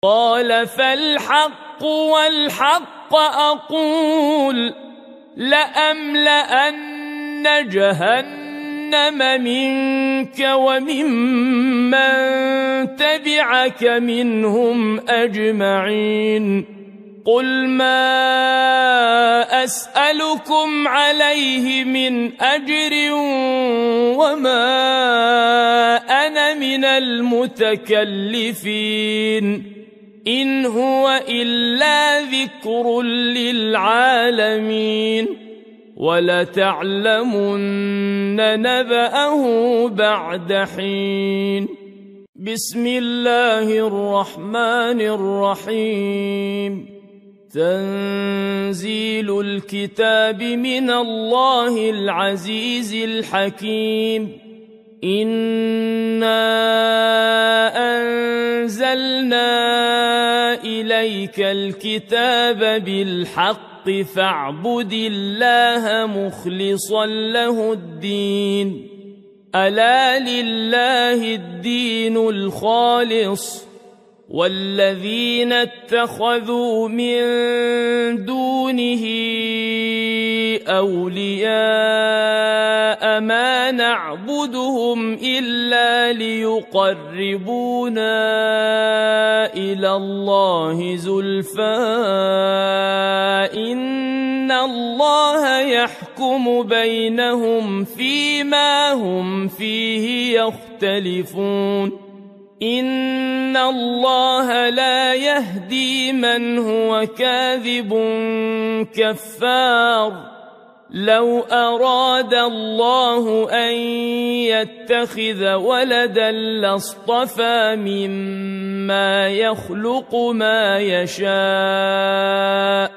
قال فالحق والحق أقول لأملأن جهنم منك وممن تبعك منهم أجمعين قل ما أسألكم عليه من أجر وما أنا من المتكلفين إن هو إلا ذكر للعالمين ولتعلمن نبأه بعد حين بسم الله الرحمن الرحيم تنزيل الكتاب من الله العزيز الحكيم إنا أنزلنا إليك الكتاب بالحق فاعبد الله مخلصا له الدين ألا لله الدين الخالص والذين اتخذوا من دونه أولياء ما نعبدهم إلا ليقربونا إلى الله زلفى إن الله يحكم بينهم فيما هم فيه يختلفون إن الله لا يهدي من هو كاذب كفار لو أراد الله أن يتخذ ولدا لاصطفى مما يخلق ما يشاء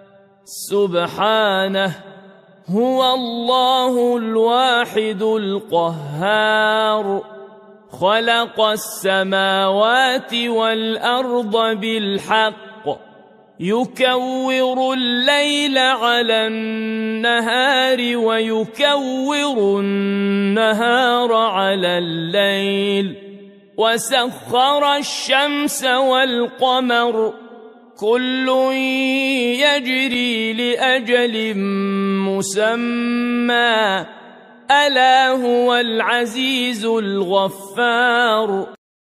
سبحانه هو الله الواحد القهار خلق السماوات والأرض بالحق يكور الليل على النهار ويكور النهار على الليل وسخر الشمس والقمر كل يجري لأجل مسمى ألا هو العزيز الغفار